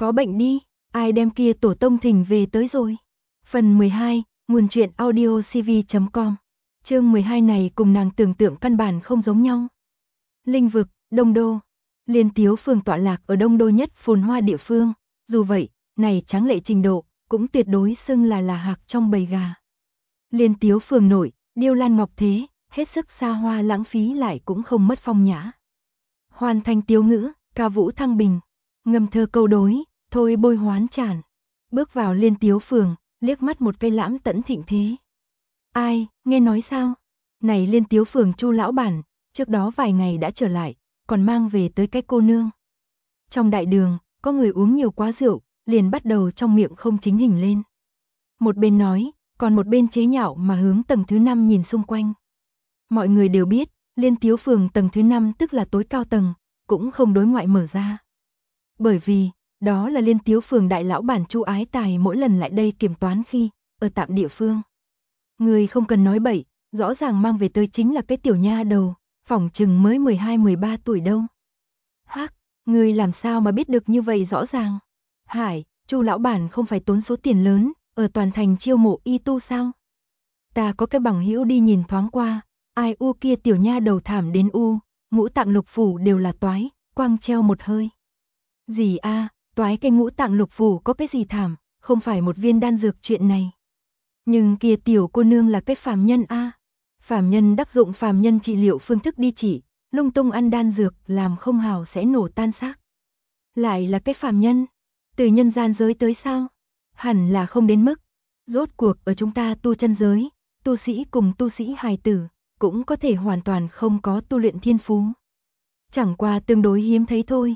Có bệnh đi, ai đem kia tổ tông thỉnh về tới rồi. Phần 12, nguồn truyện audiocv.com. Chương 12 này cùng nàng tưởng tượng căn bản không giống nhau. Linh vực, Đông Đô. Liên Tiếu phường tọa lạc ở Đông Đô nhất phồn hoa địa phương, dù vậy, này tráng lệ trình độ, cũng tuyệt đối xưng là hạc trong bầy gà. Liên Tiếu phường nội, điêu lan ngọc thế, hết sức xa hoa lãng phí lại cũng không mất phong nhã. Hoàn thành tiếu ngữ, ca vũ thăng bình, ngâm thơ câu đối, thôi bôi hoán tràn. Bước vào Liên Tiếu phường, liếc mắt một cây lãm tẫn thịnh thế. Ai, nghe nói sao? Này Liên Tiếu phường Chu lão bản, trước đó vài ngày đã trở lại, còn mang về tới cái cô nương. Trong đại đường, có người uống nhiều quá rượu, liền bắt đầu trong miệng không chính hình lên. Một bên nói, còn một bên chế nhạo mà hướng tầng thứ 5 nhìn xung quanh. Mọi người đều biết, Liên Tiếu phường tầng thứ 5 tức là tối cao tầng, cũng không đối ngoại mở ra. Bởi vì, đó là Liên Tiếu phường đại lão bản Chu Ái Tài mỗi lần lại đây kiểm toán khi ở tạm địa phương. Người không cần nói bậy, rõ ràng mang về tới chính là cái tiểu nha đầu, phỏng chừng mới 12-13 tuổi đâu. Hắc, người làm sao mà biết được như vậy rõ ràng? Hải, Chu lão bản không phải tốn số tiền lớn, ở toàn thành chiêu mộ y tu sao? Ta có cái bằng hữu đi nhìn thoáng qua, ai u kia tiểu nha đầu thảm đến u, ngũ tạng lục phủ đều là toái, quang treo một hơi. Gì a, toái cái ngũ tạng lục phủ có cái gì thảm, không phải một viên đan dược chuyện này. Nhưng kia tiểu cô nương là cái phàm nhân a. Phàm nhân đắc dụng phàm nhân trị liệu phương thức đi chỉ, lung tung ăn đan dược làm không hào sẽ nổ tan xác. Lại là cái phàm nhân, từ nhân gian giới tới sao? Hẳn là không đến mức. Rốt cuộc ở chúng ta tu chân giới, tu sĩ cùng tu sĩ hài tử, cũng có thể hoàn toàn không có tu luyện thiên phú. Chẳng qua tương đối hiếm thấy thôi.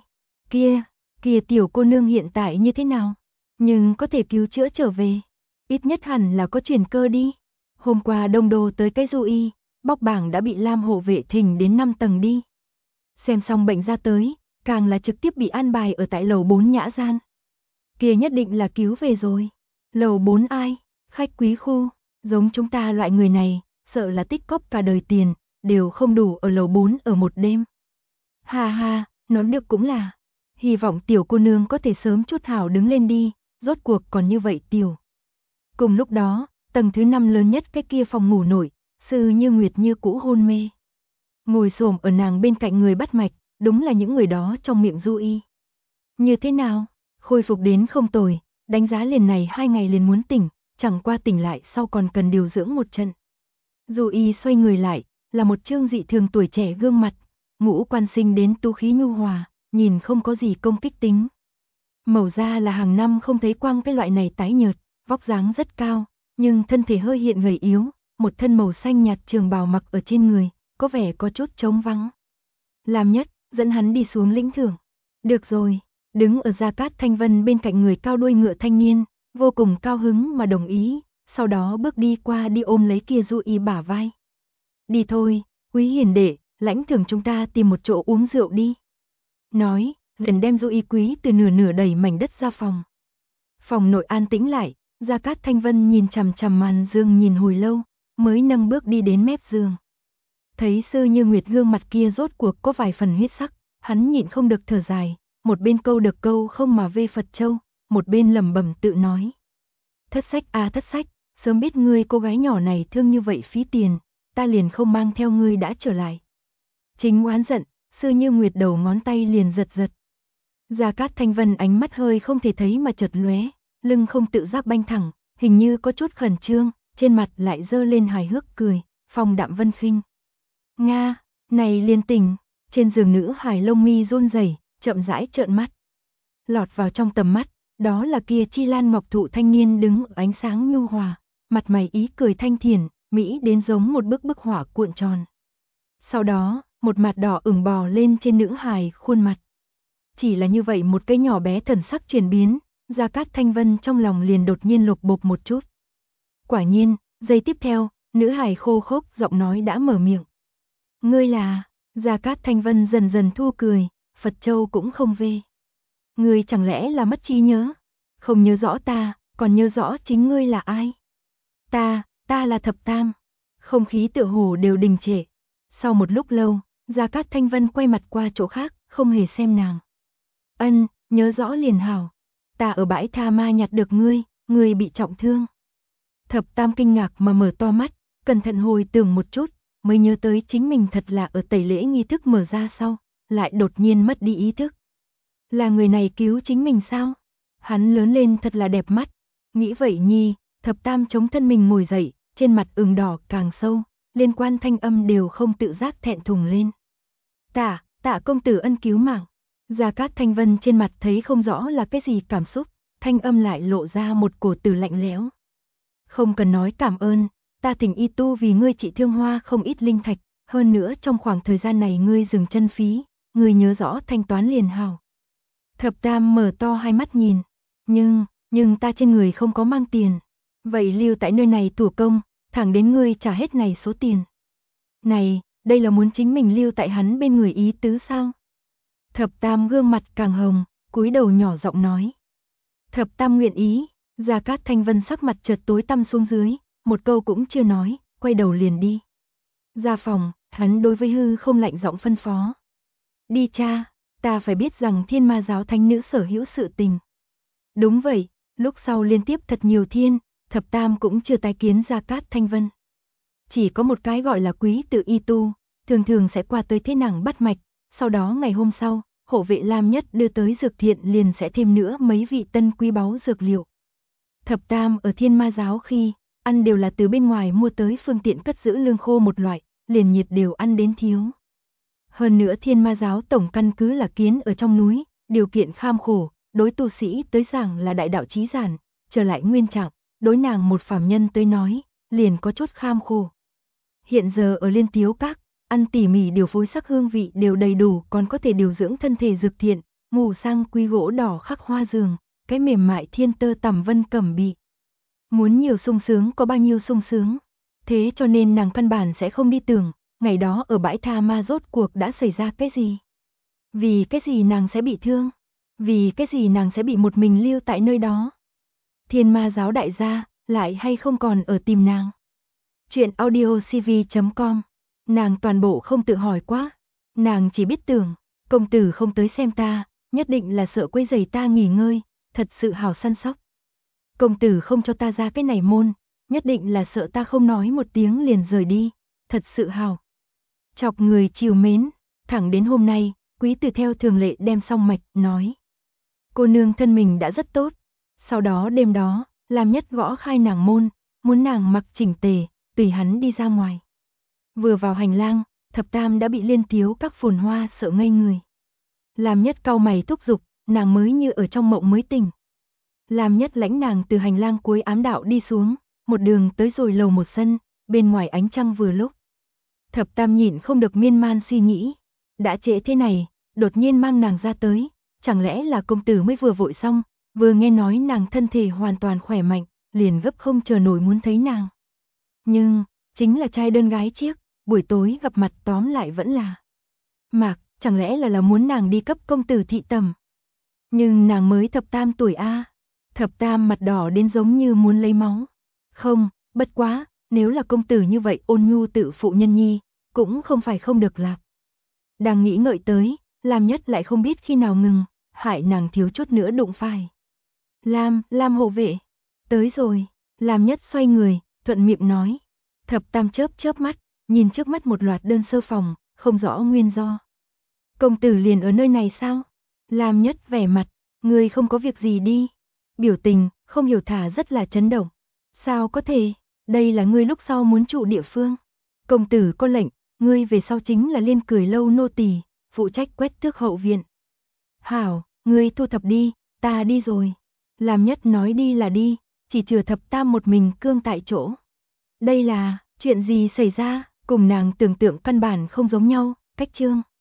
Kia tiểu cô nương hiện tại như thế nào? Nhưng có thể cứu chữa trở về. Ít nhất hẳn là có truyền cơ đi. Hôm qua Đông Đô tới cái du y, bóc bảng đã bị Lam hộ vệ thỉnh đến 5 tầng đi. Xem xong bệnh ra tới, càng là trực tiếp bị an bài ở tại lầu 4 nhã gian. Kia nhất định là cứu về rồi. Lầu 4 ai? Khách quý khu, giống chúng ta loại người này, sợ là tích cóp cả đời tiền, đều không đủ ở lầu 4 ở một đêm. Ha ha, nói được cũng là. Hy vọng tiểu cô nương có thể sớm chút hảo đứng lên đi, rốt cuộc còn như vậy tiểu. Cùng lúc đó, tầng thứ 5 lớn nhất cái kia phòng ngủ nổi, Sư Như Nguyệt như cũ hôn mê. Ngồi xổm ở nàng bên cạnh người bắt mạch, đúng là những người đó trong miệng du y. Như thế nào? Khôi phục đến không tồi, đánh giá liền này 2 ngày liền muốn tỉnh, chẳng qua tỉnh lại sau còn cần điều dưỡng một trận. Du y xoay người lại, là một trương dị thường tuổi trẻ gương mặt, ngũ quan sinh đến tu khí nhu hòa, nhìn không có gì công kích tính. Màu da là hàng năm không thấy quang cái loại này tái nhợt, vóc dáng rất cao, nhưng thân thể hơi hiện gầy yếu, một thân màu xanh nhạt trường bào mặc ở trên người, có vẻ có chút trống vắng. Làm nhất, dẫn hắn đi xuống lĩnh thưởng. Được rồi, đứng ở Gia Cát Thanh Vân bên cạnh người cao đuôi ngựa thanh niên, vô cùng cao hứng mà đồng ý, sau đó bước đi qua đi ôm lấy kia du y bả vai. Đi thôi, quý hiền đệ, lãnh thưởng chúng ta tìm một chỗ uống rượu đi. Nói, liền đem du y quý từ nửa đẩy mảnh đất ra phòng. Phòng nội an tĩnh lại, Gia Cát Thanh Vân nhìn chằm chằm màn giường nhìn hồi lâu, mới nâng bước đi đến mép giường. Thấy Sư Như Nguyệt gương mặt kia rốt cuộc có vài phần huyết sắc, hắn nhịn không được thở dài, một bên câu được câu không mà vê Phật châu, một bên lẩm bẩm tự nói. Thất sách à thất sách, sớm biết ngươi cô gái nhỏ này thương như vậy phí tiền, ta liền không mang theo ngươi đã trở lại. Chính oán giận, Sư Như Nguyệt đầu ngón tay liền giật giật. Gia Cát Thanh Vân ánh mắt hơi không thể thấy mà chợt lóe, lưng không tự giác banh thẳng, hình như có chút khẩn trương, trên mặt lại dơ lên hài hước cười, phong đạm vân khinh. Nga, này liên tình, trên giường nữ hài lông mi run rẩy, chậm rãi trợn mắt. Lọt vào trong tầm mắt, đó là kia chi lan ngọc thụ thanh niên đứng ở ánh sáng nhu hòa, mặt mày ý cười thanh thiền, mỹ đến giống một bức họa cuộn tròn. Sau đó, một mặt đỏ ửng bò lên trên nữ hài khuôn mặt. Chỉ là như vậy một cái nhỏ bé thần sắc chuyển biến, Gia Cát Thanh Vân trong lòng liền đột nhiên lục bục một chút. Quả nhiên, giây tiếp theo, nữ hài khô khốc giọng nói đã mở miệng. Ngươi là, Gia Cát Thanh Vân dần dần thu cười, Phật Châu cũng không về. Ngươi chẳng lẽ là mất trí nhớ? Không nhớ rõ ta, còn nhớ rõ chính ngươi là ai? Ta là Thập Tam. Không khí tựa hồ đều đình trệ. Sau một lúc lâu, Gia Cát Thanh Vân quay mặt qua chỗ khác, không hề xem nàng. Ân, nhớ rõ liền hảo. ta ở bãi tha ma nhặt được ngươi bị trọng thương. Thập Tam kinh ngạc mà mở to mắt, cẩn thận hồi tưởng một chút, mới nhớ tới chính mình thật là ở tẩy lễ nghi thức mở ra sau, lại đột nhiên mất đi ý thức. Là người này cứu chính mình sao? Hắn lớn lên thật là đẹp mắt. Nghĩ vậy nhi, Thập Tam chống thân mình ngồi dậy, trên mặt ửng đỏ càng sâu, liên quan thanh âm đều không tự giác thẹn thùng lên. Tạ công tử ân cứu mạng. Gia Cát Thanh Vân trên mặt thấy không rõ là cái gì cảm xúc, thanh âm lại lộ ra một cổ từ lạnh lẽo. Không cần nói cảm ơn, ta thỉnh y tu vì ngươi trị thương hoa không ít linh thạch, hơn nữa trong khoảng thời gian này ngươi dừng chân phí, ngươi nhớ rõ thanh toán liền hảo. Thập Tam mở to hai mắt nhìn, nhưng ta trên người không có mang tiền, vậy lưu tại nơi này thủ công, thẳng đến ngươi trả hết này số tiền. Này, đây là muốn chính mình lưu tại hắn bên người ý tứ sao? Thập Tam gương mặt càng hồng, cúi đầu nhỏ giọng nói. Thập Tam nguyện ý. Gia Cát Thanh Vân sắc mặt chợt tối tăm xuống dưới, một câu cũng chưa nói, quay đầu liền đi. Ra phòng, hắn đối với hư không lạnh giọng phân phó. Đi cha, ta phải biết rằng Thiên Ma giáo thánh nữ sở hữu sự tình. Đúng vậy, lúc sau liên tiếp thật nhiều thiên, Thập Tam cũng chưa tái kiến Gia Cát Thanh Vân. Chỉ có một cái gọi là quý tự y tu, thường thường sẽ qua tới thế nàng bắt mạch, sau đó ngày hôm sau, hộ vệ Lam Nhất đưa tới dược thiện liền sẽ thêm nữa mấy vị tân quý báu dược liệu. Thập Tam ở Thiên Ma giáo khi, ăn đều là từ bên ngoài mua tới phương tiện cất giữ lương khô một loại, liền nhiệt đều ăn đến thiếu. Hơn nữa Thiên Ma giáo tổng căn cứ là kiến ở trong núi, điều kiện kham khổ, đối tu sĩ tới giảng là đại đạo chí giản, trở lại nguyên trạng, đối nàng một phàm nhân tới nói, liền có chút kham khổ. Hiện giờ ở Liên Tiếu Các, ăn tỉ mỉ điều phối sắc hương vị đều đầy đủ, còn có thể điều dưỡng thân thể dược thiện, ngủ sang quý gỗ đỏ khắc hoa giường, cái mềm mại thiên tơ tằm vân cẩm bị. Muốn nhiều sung sướng có bao nhiêu sung sướng. Thế cho nên nàng căn bản sẽ không đi tưởng, ngày đó ở bãi tha ma rốt cuộc đã xảy ra cái gì. Vì cái gì nàng sẽ bị thương? Vì cái gì nàng sẽ bị một mình lưu tại nơi đó? Thiên Ma giáo đại gia, lại hay không còn ở tìm nàng? Chuyện audiocv.com. Nàng toàn bộ không tự hỏi quá. Nàng chỉ biết tưởng, công tử không tới xem ta, nhất định là sợ quấy rầy ta nghỉ ngơi, thật sự hào săn sóc. Công tử không cho ta ra cái này môn, nhất định là sợ ta không nói một tiếng liền rời đi, thật sự hào. Chọc người chiều mến, thẳng đến hôm nay, quý tử theo thường lệ đem xong mạch, nói. Cô nương thân mình đã rất tốt, sau đó đêm đó, Lam Nhất gõ khai nàng môn, muốn nàng mặc chỉnh tề, tùy hắn đi ra ngoài. Vừa vào hành lang, Thập Tam đã bị Liên Tiếu Các phồn hoa sợ ngây người. Lam Nhất cau mày thúc giục, nàng mới như ở trong mộng mới tỉnh. Lam Nhất lãnh nàng từ hành lang cuối ám đạo đi xuống, một đường tới rồi lầu một sân, bên ngoài ánh trăng vừa lúc. Thập Tam nhịn không được miên man suy nghĩ, đã trễ thế này, đột nhiên mang nàng ra tới, chẳng lẽ là công tử mới vừa vội xong, vừa nghe nói nàng thân thể hoàn toàn khỏe mạnh, liền gấp không chờ nổi muốn thấy nàng. Nhưng, chính là trai đơn gái chiếc, buổi tối gặp mặt tóm lại vẫn là Mạc, chẳng lẽ là muốn nàng đi cấp công tử thị tầm. Nhưng nàng mới Thập Tam tuổi a. Thập Tam mặt đỏ đến giống như muốn lấy máu. Không, bất quá, nếu là công tử như vậy ôn nhu tự phụ nhân nhi, cũng không phải không được lạc. Đang nghĩ ngợi tới, Lam Nhất lại không biết khi nào ngừng, hại nàng thiếu chút nữa đụng phải. Lam hộ vệ, tới rồi. Lam Nhất xoay người, thuận miệng nói. Thập Tam chớp mắt, nhìn trước mắt một loạt đơn sơ phòng, không rõ nguyên do. Công tử liền ở nơi này sao? Lam Nhất vẻ mặt, ngươi không có việc gì đi. Biểu tình, không hiểu thả rất là chấn động. Sao có thể, đây là ngươi lúc sau muốn trụ địa phương. Công tử có lệnh, ngươi về sau chính là Liên Cười lâu nô tỳ, phụ trách quét tước hậu viện. Hảo, ngươi thu thập đi, ta đi rồi. Lam Nhất nói đi là đi, chỉ chừa Thập Tam một mình cương tại chỗ. Đây là, chuyện gì xảy ra, cùng nàng tưởng tượng căn bản không giống nhau, cách chương.